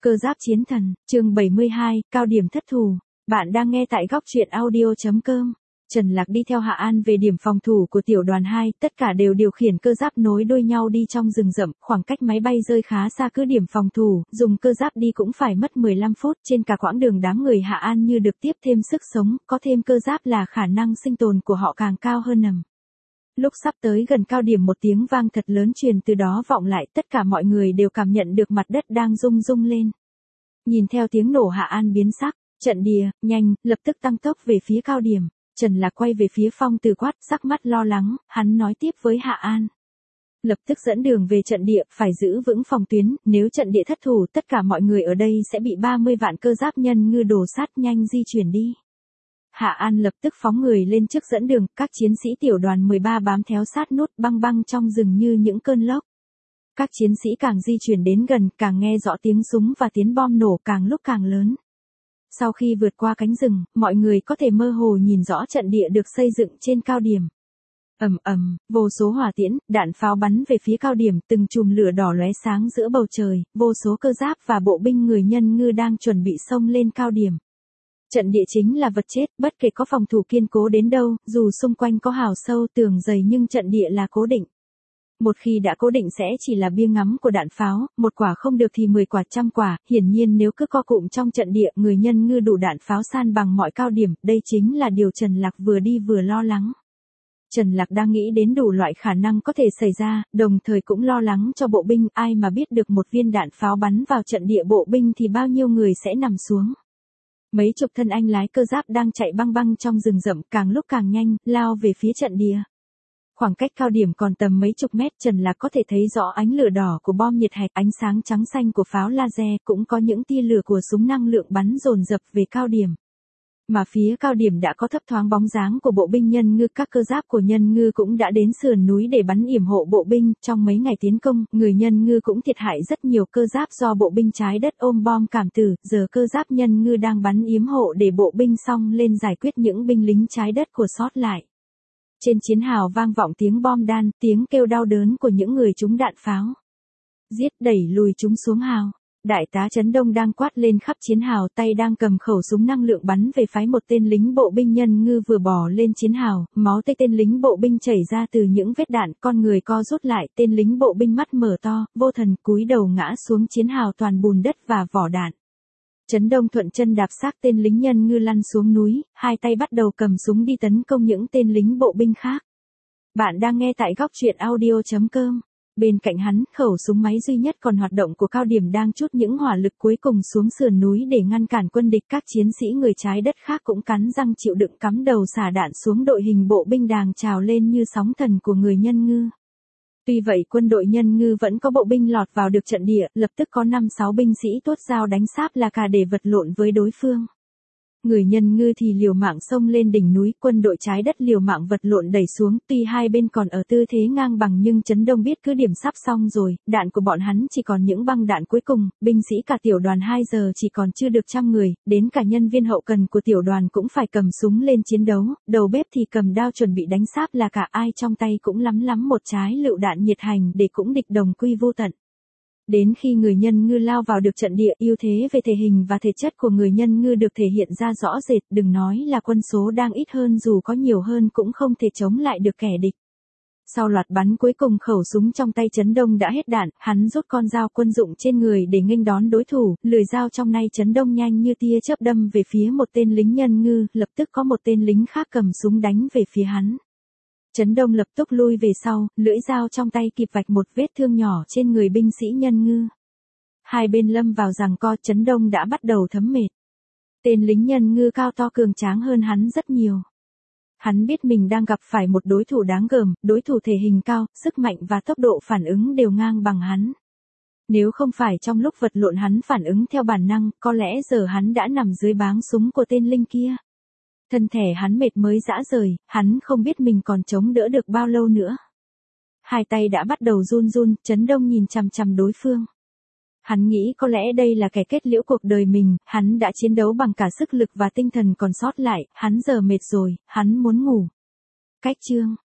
Cơ giáp chiến thần, chương 72, cao điểm thất thủ. Bạn đang nghe tại góc truyện audio.com. Trần Lạc đi theo Hạ An về điểm phòng thủ của tiểu đoàn 2, tất cả đều điều khiển cơ giáp nối đuôi nhau đi trong rừng rậm, khoảng cách máy bay rơi khá xa cứ điểm phòng thủ, dùng cơ giáp đi cũng phải mất 15 phút, trên cả quãng đường đám người Hạ An như được tiếp thêm sức sống, có thêm cơ giáp là khả năng sinh tồn của họ càng cao hơn nằm. Lúc sắp tới gần cao điểm một tiếng vang thật lớn truyền từ đó vọng lại, tất cả mọi người đều cảm nhận được mặt đất đang rung rung lên. Nhìn theo tiếng nổ Hạ An biến sắc, trận địa, nhanh, lập tức tăng tốc về phía cao điểm. Trần Lạc quay về phía Phong Từ quát, sắc mắt lo lắng, hắn nói tiếp với Hạ An. Lập tức dẫn đường về trận địa, phải giữ vững phòng tuyến, nếu trận địa thất thủ tất cả mọi người ở đây sẽ bị 30 vạn cơ giáp nhân ngư đổ sát, nhanh di chuyển đi. Hạ An lập tức phóng người lên trước dẫn đường, các chiến sĩ tiểu đoàn 13 bám theo sát nút băng băng trong rừng như những cơn lốc. Các chiến sĩ càng di chuyển đến gần, càng nghe rõ tiếng súng và tiếng bom nổ càng lúc càng lớn. Sau khi vượt qua cánh rừng, mọi người có thể mơ hồ nhìn rõ trận địa được xây dựng trên cao điểm. Ầm ầm, vô số hỏa tiễn, đạn pháo bắn về phía cao điểm, từng chùm lửa đỏ lóe sáng giữa bầu trời, vô số cơ giáp và bộ binh người nhân ngư đang chuẩn bị xông lên cao điểm. Trận địa chính là vật chết, bất kể có phòng thủ kiên cố đến đâu, dù xung quanh có hào sâu tường dày nhưng trận địa là cố định. Một khi đã cố định sẽ chỉ là bia ngắm của đạn pháo, một quả không được thì 10 quả trăm quả, hiển nhiên nếu cứ co cụm trong trận địa, người nhân ngư đủ đạn pháo san bằng mọi cao điểm, đây chính là điều Trần Lạc vừa đi vừa lo lắng. Trần Lạc đang nghĩ đến đủ loại khả năng có thể xảy ra, đồng thời cũng lo lắng cho bộ binh, ai mà biết được một viên đạn pháo bắn vào trận địa bộ binh thì bao nhiêu người sẽ nằm xuống. Mấy chục thân anh lái cơ giáp đang chạy băng băng trong rừng rậm, càng lúc càng nhanh, lao về phía trận địa. Khoảng cách cao điểm còn tầm mấy chục mét, Trần Lạc có thể thấy rõ ánh lửa đỏ của bom nhiệt hạch, ánh sáng trắng xanh của pháo laser, cũng có những tia lửa của súng năng lượng bắn dồn dập về cao điểm. Mà phía cao điểm đã có thấp thoáng bóng dáng của bộ binh nhân ngư, các cơ giáp của nhân ngư cũng đã đến sườn núi để bắn yểm hộ bộ binh, trong mấy ngày tiến công, người nhân ngư cũng thiệt hại rất nhiều cơ giáp do bộ binh trái đất ôm bom cảm tử, giờ cơ giáp nhân ngư đang bắn yểm hộ để bộ binh xong lên giải quyết những binh lính trái đất của sót lại. Trên chiến hào vang vọng tiếng bom đan, tiếng kêu đau đớn của những người trúng đạn pháo. Giết, đẩy lùi chúng xuống hào. Đại tá Trấn Đông đang quát lên khắp chiến hào, tay đang cầm khẩu súng năng lượng bắn về phái một tên lính bộ binh nhân ngư vừa bò lên chiến hào, máu tươi tên lính bộ binh chảy ra từ những vết đạn, con người co rút lại, tên lính bộ binh mắt mở to, vô thần cúi đầu ngã xuống chiến hào toàn bùn đất và vỏ đạn. Trấn Đông thuận chân đạp xác tên lính nhân ngư lăn xuống núi, hai tay bắt đầu cầm súng đi tấn công những tên lính bộ binh khác. Bạn đang nghe tại góc truyện audio.com. Bên cạnh hắn, khẩu súng máy duy nhất còn hoạt động của cao điểm đang trút những hỏa lực cuối cùng xuống sườn núi để ngăn cản quân địch. Các chiến sĩ người trái đất khác cũng cắn răng chịu đựng cắm đầu xả đạn xuống đội hình bộ binh đang trào lên như sóng thần của người nhân ngư. Tuy vậy quân đội nhân ngư vẫn có bộ binh lọt vào được trận địa, lập tức có 5-6 binh sĩ tuốt dao đánh sáp là cả để vật lộn với đối phương. Người nhân ngư thì liều mạng xông lên đỉnh núi, quân đội trái đất liều mạng vật lộn đẩy xuống, tuy hai bên còn ở tư thế ngang bằng nhưng Trấn Đông biết cứ điểm sắp xong rồi, đạn của bọn hắn chỉ còn những băng đạn cuối cùng, binh sĩ cả tiểu đoàn 2 giờ chỉ còn chưa được 100 người, đến cả nhân viên hậu cần của tiểu đoàn cũng phải cầm súng lên chiến đấu, đầu bếp thì cầm đao chuẩn bị đánh sáp là cả ai trong tay cũng lắm một trái lựu đạn nhiệt hành để cũng địch đồng quy vô tận. Đến khi người nhân ngư lao vào được trận địa, ưu thế về thể hình và thể chất của người nhân ngư được thể hiện ra rõ rệt, đừng nói là quân số đang ít hơn, dù có nhiều hơn cũng không thể chống lại được kẻ địch. Sau loạt bắn cuối cùng, khẩu súng trong tay Trấn Đông đã hết đạn, hắn rút con dao quân dụng trên người để nghênh đón đối thủ, lưỡi dao trong tay Trấn Đông nhanh như tia chớp đâm về phía một tên lính nhân ngư, lập tức có một tên lính khác cầm súng đánh về phía hắn. Trấn Đông lập tức lui về sau, lưỡi dao trong tay kịp vạch một vết thương nhỏ trên người binh sĩ nhân ngư. Hai bên lâm vào giằng co, Trấn Đông đã bắt đầu thấm mệt. Tên lính nhân ngư cao to cường tráng hơn hắn rất nhiều. Hắn biết mình đang gặp phải một đối thủ đáng gờm, đối thủ thể hình cao, sức mạnh và tốc độ phản ứng đều ngang bằng hắn. Nếu không phải trong lúc vật lộn hắn phản ứng theo bản năng, có lẽ giờ hắn đã nằm dưới báng súng của tên lính kia. Thân thể hắn mệt mới rã rời, hắn không biết mình còn chống đỡ được bao lâu nữa. Hai tay đã bắt đầu run run, Trấn Đông nhìn chằm chằm đối phương. Hắn nghĩ có lẽ đây là kẻ kết liễu cuộc đời mình, hắn đã chiến đấu bằng cả sức lực và tinh thần còn sót lại, hắn giờ mệt rồi, hắn muốn ngủ. Cách chương